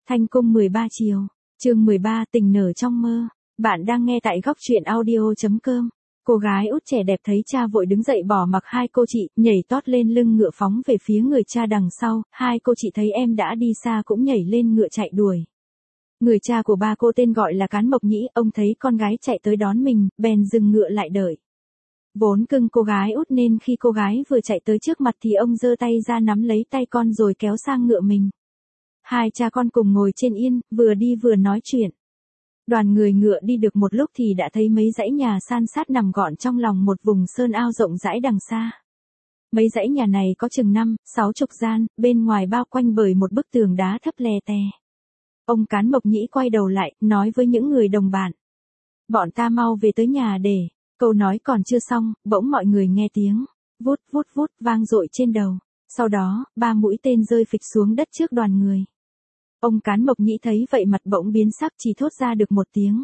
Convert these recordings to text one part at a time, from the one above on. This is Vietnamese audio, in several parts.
Thanh cung 13 chiều, chương 13 tình nở trong mơ. Bạn đang nghe tại góc truyện audio.com. Cô gái út trẻ đẹp thấy cha vội đứng dậy bỏ mặc hai cô chị, nhảy tót lên lưng ngựa phóng về phía người cha đằng sau. Hai cô chị thấy em đã đi xa cũng nhảy lên ngựa chạy đuổi. Người cha của ba cô tên gọi là Cán Mộc Nhĩ, ông thấy con gái chạy tới đón mình, bèn dừng ngựa lại đợi. Vốn cưng cô gái út nên khi cô gái vừa chạy tới trước mặt thì ông giơ tay ra nắm lấy tay con rồi kéo sang ngựa mình. Hai cha con cùng ngồi trên yên, vừa đi vừa nói chuyện. Đoàn người ngựa đi được một lúc thì đã thấy mấy dãy nhà san sát nằm gọn trong lòng một vùng sơn ao rộng rãi đằng xa. Mấy dãy nhà này có chừng 5-60 gian, bên ngoài bao quanh bởi một bức tường đá thấp lè tè. Ông Cán Mộc Nhĩ quay đầu lại, nói với những người đồng bạn. Bọn ta mau về tới nhà để. Câu nói còn chưa xong, bỗng mọi người nghe tiếng. Vút vút vút vang dội trên đầu. Sau đó, 3 mũi tên rơi phịch xuống đất trước đoàn người. Ông Cán Mộc Nhĩ thấy vậy mặt bỗng biến sắc chỉ thốt ra được một tiếng.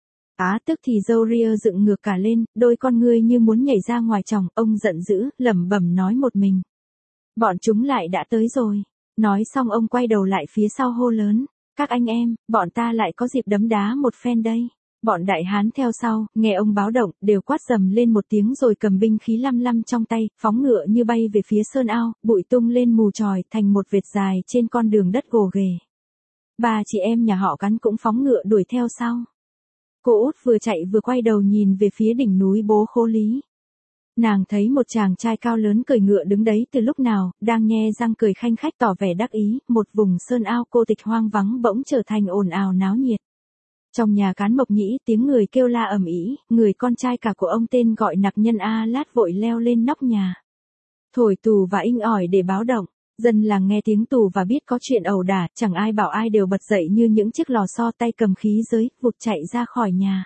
Tức thì râu ria dựng ngược cả lên, đôi con ngươi như muốn nhảy ra ngoài tròng, ông giận dữ, lẩm bẩm nói một mình. Bọn chúng lại đã tới rồi. Nói xong ông quay đầu lại phía sau hô lớn. Các anh em, bọn ta lại có dịp đấm đá một phen đây. Bọn đại hán theo sau, nghe ông báo động, đều quát dầm lên một tiếng rồi cầm binh khí lăm lăm trong tay, phóng ngựa như bay về phía sơn ao, bụi tung lên mù tròi thành một vệt dài trên con đường đất gồ ghề. Ba chị em nhà họ Cán cũng phóng ngựa đuổi theo sau. Cô út vừa chạy vừa quay đầu nhìn về phía đỉnh núi Bố Khố Lý. Nàng thấy một chàng trai cao lớn cưỡi ngựa đứng đấy từ lúc nào, đang nhe răng cười khanh khách tỏ vẻ đắc ý, một vùng sơn ao cô tịch hoang vắng bỗng trở thành ồn ào náo nhiệt. Trong nhà Cán Mộc Nhĩ tiếng người kêu la ầm ĩ, người con trai cả của ông tên gọi Nặc Nhân A Lát vội leo lên nóc nhà. Thổi tù và inh ỏi để báo động. Dân làng nghe tiếng tù và biết có chuyện ẩu đả, chẳng ai bảo ai đều bật dậy như những chiếc lò xo tay cầm khí giới, vụt chạy ra khỏi nhà.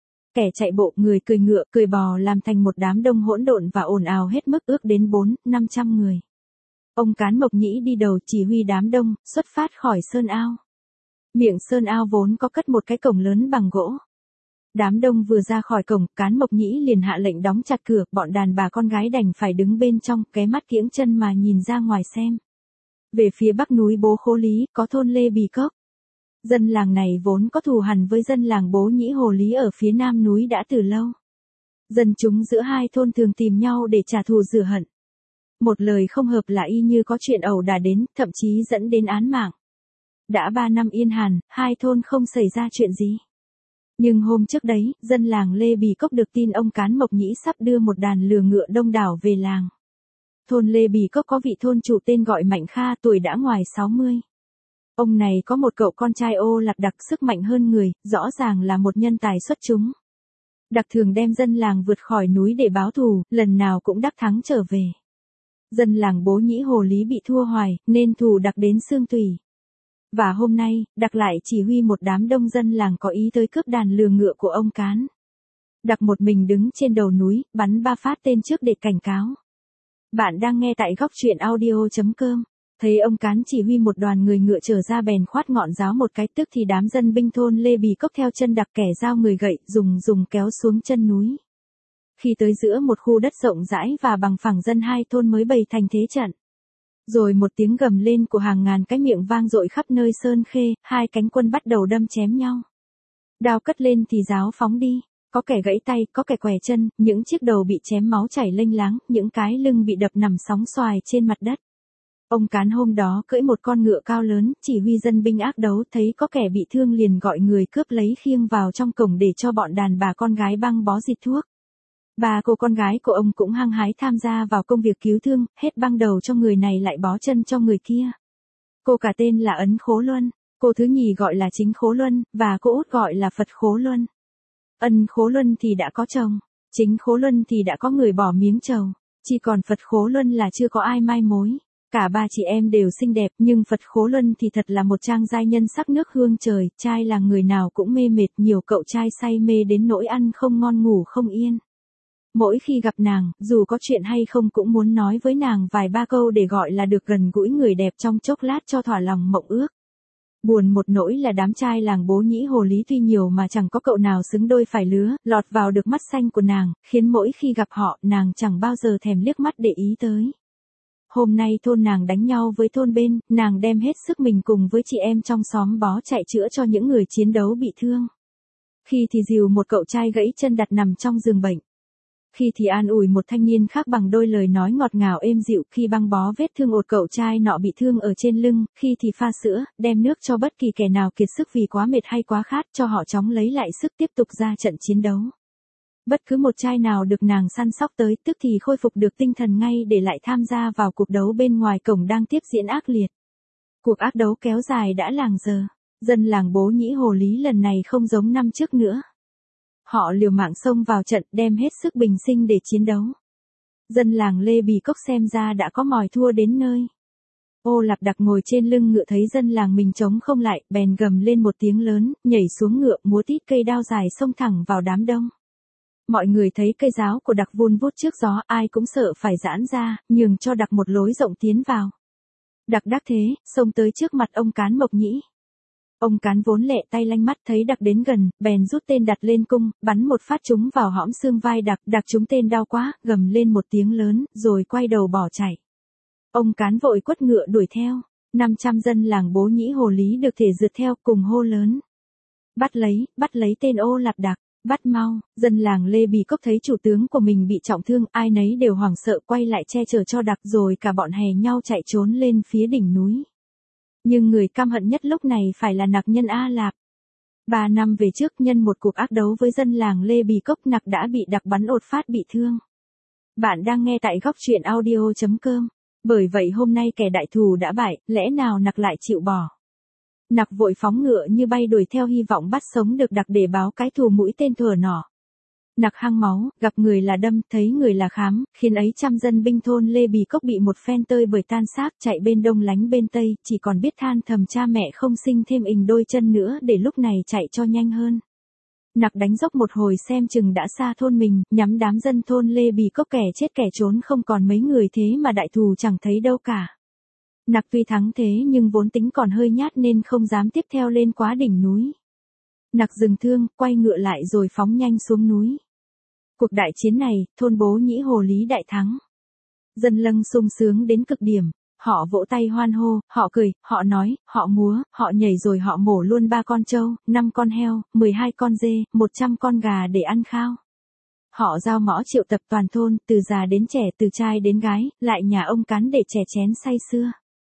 Kẻ chạy bộ, người cười ngựa, cười bò làm thành một đám đông hỗn độn và ồn ào hết mức ước đến 400-500 người. Ông Cán Mộc Nhĩ đi đầu chỉ huy đám đông, xuất phát khỏi sơn ao. Miệng sơn ao vốn có cất một cái cổng lớn bằng gỗ. Đám đông vừa ra khỏi cổng, Cán Mộc Nhĩ liền hạ lệnh đóng chặt cửa, bọn đàn bà con gái đành phải đứng bên trong, ké mắt kiễng chân mà nhìn ra ngoài xem. Về phía bắc núi Bố Khố Lý, có thôn Lê Bì Cốc. Dân làng này vốn có thù hằn với dân làng Bố Nhĩ Hồ Lý ở phía nam núi đã từ lâu. Dân chúng giữa hai thôn thường tìm nhau để trả thù rửa hận. Một lời không hợp là y như có chuyện ẩu đả đến, thậm chí dẫn đến án mạng. Đã 3 năm yên hàn, hai thôn không xảy ra chuyện gì. Nhưng hôm trước đấy, dân làng Lê Bì Cốc được tin ông Cán Mộc Nhĩ sắp đưa một đàn lừa ngựa đông đảo về làng. Thôn Lê Bì Cốc có vị thôn chủ tên gọi Mạnh Kha, tuổi đã ngoài 60. Ông này có một cậu con trai ô lạc đặc sức mạnh hơn người, rõ ràng là một nhân tài xuất chúng. Đặc thường đem dân làng vượt khỏi núi để báo thù, lần nào cũng đắc thắng trở về. Dân làng Bố Nhĩ Hồ Lý bị thua hoài, nên thù đặc đến xương tủy. Và hôm nay, Đặc lại chỉ huy một đám đông dân làng có ý tới cướp đàn lừa ngựa của ông Cán. Đặc một mình đứng trên đầu núi, bắn 3 phát tên trước để cảnh cáo. Bạn đang nghe tại góc truyện audio.com. Thấy ông Cán chỉ huy một đoàn người ngựa trở ra bèn khoát ngọn giáo một cái, tức thì đám dân binh thôn Lê Bì Cốc theo chân Đặc kẻ dao người gậy, dùng kéo xuống chân núi. Khi tới giữa một khu đất rộng rãi và bằng phẳng, dân hai thôn mới bày thành thế trận. Rồi một tiếng gầm lên của hàng ngàn cái miệng vang dội khắp nơi sơn khê, hai cánh quân bắt đầu đâm chém nhau. Đao cất lên thì giáo phóng đi, có kẻ gãy tay, có kẻ què chân, những chiếc đầu bị chém máu chảy lênh láng, những cái lưng bị đập nằm sóng xoài trên mặt đất. Ông Cán hôm đó cưỡi một con ngựa cao lớn, chỉ huy dân binh ác đấu, thấy có kẻ bị thương liền gọi người cướp lấy khiêng vào trong cổng để cho bọn đàn bà con gái băng bó xịt thuốc. Bà cô con gái của ông cũng hăng hái tham gia vào công việc cứu thương, hết băng đầu cho người này lại bó chân cho người kia. Cô cả tên là Ấn Khố Luân, cô thứ nhì gọi là Chính Khố Luân, và cô út gọi là Phật Khố Luân. Ân Khố Luân thì đã có chồng, Chính Khố Luân thì đã có người bỏ miếng trầu, chỉ còn Phật Khố Luân là chưa có ai mai mối. Cả ba chị em đều xinh đẹp, nhưng Phật Khố Luân thì thật là một trang giai nhân sắc nước hương trời, trai là người nào cũng mê mệt, nhiều cậu trai say mê đến nỗi ăn không ngon ngủ không yên. Mỗi khi gặp nàng, dù có chuyện hay không cũng muốn nói với nàng vài ba câu để gọi là được gần gũi người đẹp trong chốc lát cho thỏa lòng mộng ước. Buồn một nỗi là đám trai làng Bố Nhĩ Hồ Lý tuy nhiều mà chẳng có cậu nào xứng đôi phải lứa, lọt vào được mắt xanh của nàng, khiến mỗi khi gặp họ, nàng chẳng bao giờ thèm liếc mắt để ý tới. Hôm nay thôn nàng đánh nhau với thôn bên, nàng đem hết sức mình cùng với chị em trong xóm bó chạy chữa cho những người chiến đấu bị thương. Khi thì dìu một cậu trai gãy chân đặt nằm trong giường bệnh. Khi thì an ủi một thanh niên khác bằng đôi lời nói ngọt ngào êm dịu khi băng bó vết thương ột cậu trai nọ bị thương ở trên lưng, khi thì pha sữa, đem nước cho bất kỳ kẻ nào kiệt sức vì quá mệt hay quá khát cho họ chóng lấy lại sức tiếp tục ra trận chiến đấu. Bất cứ một trai nào được nàng săn sóc tới tức thì khôi phục được tinh thần ngay để lại tham gia vào cuộc đấu bên ngoài cổng đang tiếp diễn ác liệt. Cuộc ác đấu kéo dài đã làng giờ, dân làng Bố Nhĩ Hồ Lý lần này không giống năm trước nữa. Họ liều mạng xông vào trận đem hết sức bình sinh để chiến đấu. Dân làng Lê Bì Cốc xem ra đã có mỏi thua đến nơi. Ô Lạp Đặc ngồi trên lưng ngựa thấy dân làng mình chống không lại, bèn gầm lên một tiếng lớn, nhảy xuống ngựa múa tít cây đao dài xông thẳng vào đám đông. Mọi người thấy cây giáo của Đặc vun vút trước gió, ai cũng sợ phải giãn ra, nhường cho Đặc một lối rộng tiến vào. Đặc đắc thế, xông tới trước mặt ông Cán Mộc Nhĩ. Ông Cán vốn lẹ tay lanh mắt thấy Đặc đến gần, bèn rút tên đặt lên cung, bắn một phát trúng vào hõm xương vai Đặc, Đặc trúng tên đau quá, gầm lên một tiếng lớn, rồi quay đầu bỏ chạy. Ông Cán vội quất ngựa đuổi theo, 500 dân làng Bố Nhĩ Hồ Lý được thể rượt theo cùng hô lớn. Bắt lấy tên Ô Lạp Đặc, bắt mau, dân làng Lê Bì Cốc thấy chủ tướng của mình bị trọng thương, ai nấy đều hoảng sợ quay lại che chở cho Đặc rồi cả bọn hè nhau chạy trốn lên phía đỉnh núi. Nhưng người căm hận nhất lúc này phải là Nặc nhân A Lạp. 3 năm về trước nhân một cuộc ác đấu với dân làng Lê Bì Cốc, Nặc đã bị Đặc bắn ột phát bị thương. Bạn đang nghe tại góc truyện audio.com. Bởi vậy hôm nay kẻ đại thù đã bại, lẽ nào Nặc lại chịu bỏ. Nặc vội phóng ngựa như bay đuổi theo hy vọng bắt sống được Đặc để báo cái thù mũi tên thừa nỏ. Nặc hăng máu, gặp người là đâm, thấy người là khám, khiến ấy trăm dân binh thôn Lê Bì Cốc bị một phen tơi bời tan xác, chạy bên đông lánh bên tây, chỉ còn biết than thầm cha mẹ không sinh thêm ình đôi chân nữa để lúc này chạy cho nhanh hơn. Nặc đánh dốc một hồi xem chừng đã xa thôn mình, nhắm đám dân thôn Lê Bì Cốc kẻ chết kẻ trốn không còn mấy người thế mà đại thù chẳng thấy đâu cả. Nặc tuy thắng thế nhưng vốn tính còn hơi nhát nên không dám tiếp theo lên quá đỉnh núi. Nặc dừng thương, quay ngựa lại rồi phóng nhanh xuống núi. Cuộc đại chiến này, thôn Bố Nhĩ Hồ Lý đại thắng. Dân lâng sung sướng đến cực điểm, họ vỗ tay hoan hô, họ cười, họ nói, họ múa, họ nhảy rồi họ mổ luôn 3 con trâu, 5 con heo, 12 con dê, 100 con gà để ăn khao. Họ giao mõ triệu tập toàn thôn, từ già đến trẻ, từ trai đến gái, lại nhà ông Cán để chè chén say sưa.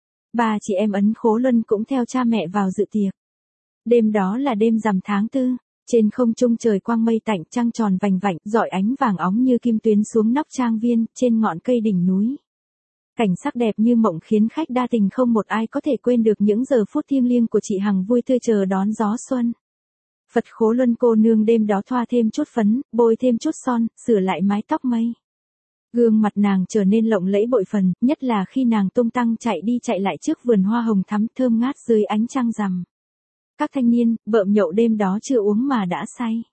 3 chị em Ấn Khố Luân cũng theo cha mẹ vào dự tiệc. Đêm đó là đêm rằm tháng 4, trên không trung trời quang mây tạnh, trăng tròn vành vạnh, rọi ánh vàng óng như kim tuyến xuống nóc trang viên, trên ngọn cây đỉnh núi. Cảnh sắc đẹp như mộng khiến khách đa tình không một ai có thể quên được những giờ phút thiêng liêng của chị Hằng vui tươi chờ đón gió xuân. Phật Khố Luân cô nương đêm đó thoa thêm chút phấn, bôi thêm chút son, sửa lại mái tóc mây. Gương mặt nàng trở nên lộng lẫy bội phần, nhất là khi nàng tung tăng chạy đi chạy lại trước vườn hoa hồng thắm thơm ngát dưới ánh trăng rằm. Các thanh niên, bợm nhậu đêm đó chưa uống mà đã say.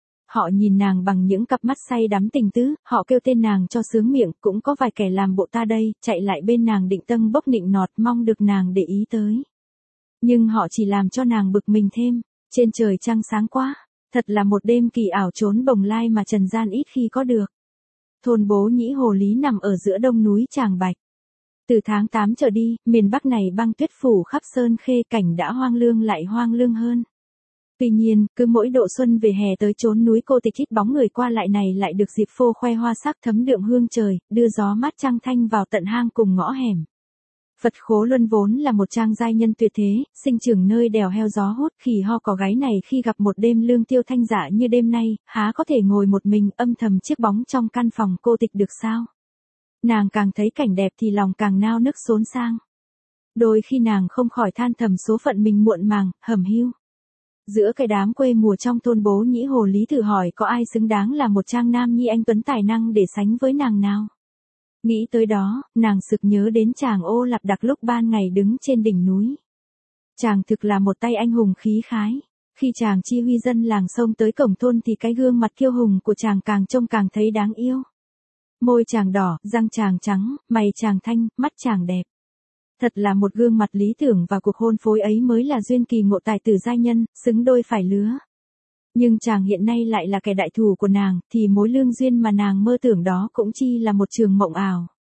Họ nhìn nàng bằng những cặp mắt say đắm tình tứ, họ kêu tên nàng cho sướng miệng, cũng có vài kẻ làm bộ ta đây, chạy lại bên nàng định tâng bốc nịnh nọt mong được nàng để ý tới. Nhưng họ chỉ làm cho nàng bực mình thêm, trên trời trăng sáng quá, thật là một đêm kỳ ảo trốn bồng lai mà trần gian ít khi có được. Thôn Bố Nhĩ Hồ Lý nằm ở giữa đông núi Tràng Bạch. Từ tháng 8 trở đi, miền Bắc này băng tuyết phủ khắp sơn khê, cảnh đã hoang lương lại hoang lương hơn. Tuy nhiên, cứ mỗi độ xuân về hè tới chốn núi cô tịch ít bóng người qua lại này lại được dịp phô khoe hoa sắc thấm đượm hương trời, đưa gió mát trăng thanh vào tận hang cùng ngõ hẻm. Phật Khố Luân vốn là một trang giai nhân tuyệt thế, sinh trưởng nơi đèo heo gió hút, khỉ ho có gáy này khi gặp một đêm lương tiêu thanh dạ như đêm nay, há có thể ngồi một mình âm thầm chiếc bóng trong căn phòng cô tịch được sao? Nàng càng thấy cảnh đẹp thì lòng càng nao nức xốn sang. Đôi khi nàng không khỏi than thầm số phận mình muộn màng, hẩm hiu. Giữa cái đám quê mùa trong thôn Bố Nhĩ Hồ Lý thử hỏi có ai xứng đáng là một trang nam nhi anh tuấn tài năng để sánh với nàng nào? Nghĩ tới đó, nàng sực nhớ đến chàng Ô Lạp Đặc lúc ban ngày đứng trên đỉnh núi. Chàng thực là một tay anh hùng khí khái. Khi chàng chi huy dân làng xông tới cổng thôn thì cái gương mặt kiêu hùng của chàng càng trông càng thấy đáng yêu. Môi chàng đỏ, răng chàng trắng, mày chàng thanh, mắt chàng đẹp. Thật là một gương mặt lý tưởng và cuộc hôn phối ấy mới là duyên kỳ ngộ tài tử giai nhân, xứng đôi phải lứa. Nhưng chàng hiện nay lại là kẻ đại thù của nàng, thì mối lương duyên mà nàng mơ tưởng đó cũng chi là một trường mộng ảo.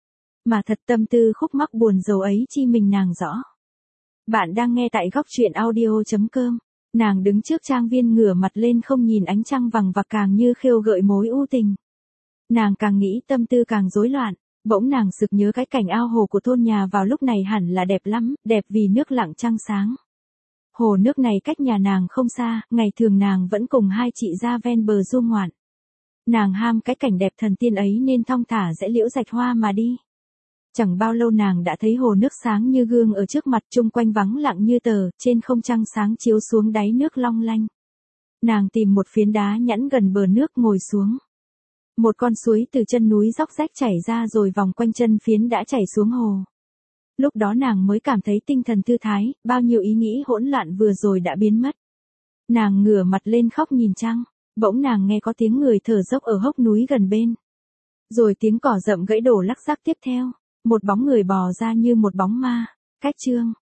Mà thật tâm tư khúc mắc buồn rầu ấy chi mình nàng rõ. Bạn đang nghe tại góc truyện audio.com. Nàng đứng trước trang viên ngửa mặt lên không nhìn ánh trăng vằng vặc càng như khêu gợi mối u tình. Nàng càng nghĩ tâm tư càng rối loạn, bỗng nàng sực nhớ cái cảnh ao hồ của thôn nhà vào lúc này hẳn là đẹp lắm, đẹp vì nước lặng trăng sáng. Hồ nước này cách nhà nàng không xa, ngày thường nàng vẫn cùng hai chị ra ven bờ du ngoạn. Nàng ham cái cảnh đẹp thần tiên ấy nên thong thả rẽ liễu rạch hoa mà đi. Chẳng bao lâu nàng đã thấy hồ nước sáng như gương ở trước mặt, chung quanh vắng lặng như tờ, trên không trăng sáng chiếu xuống đáy nước long lanh. Nàng tìm một phiến đá nhẵn gần bờ nước ngồi xuống. Một con suối từ chân núi róc rách chảy ra rồi vòng quanh chân phiến đã chảy xuống hồ. Lúc đó nàng mới cảm thấy tinh thần thư thái, bao nhiêu ý nghĩ hỗn loạn vừa rồi đã biến mất. Nàng ngửa mặt lên khóc nhìn trăng, bỗng nàng nghe có tiếng người thở dốc ở hốc núi gần bên. Rồi tiếng cỏ rậm gãy đổ lắc rắc tiếp theo, một bóng người bò ra như một bóng ma. Cách chương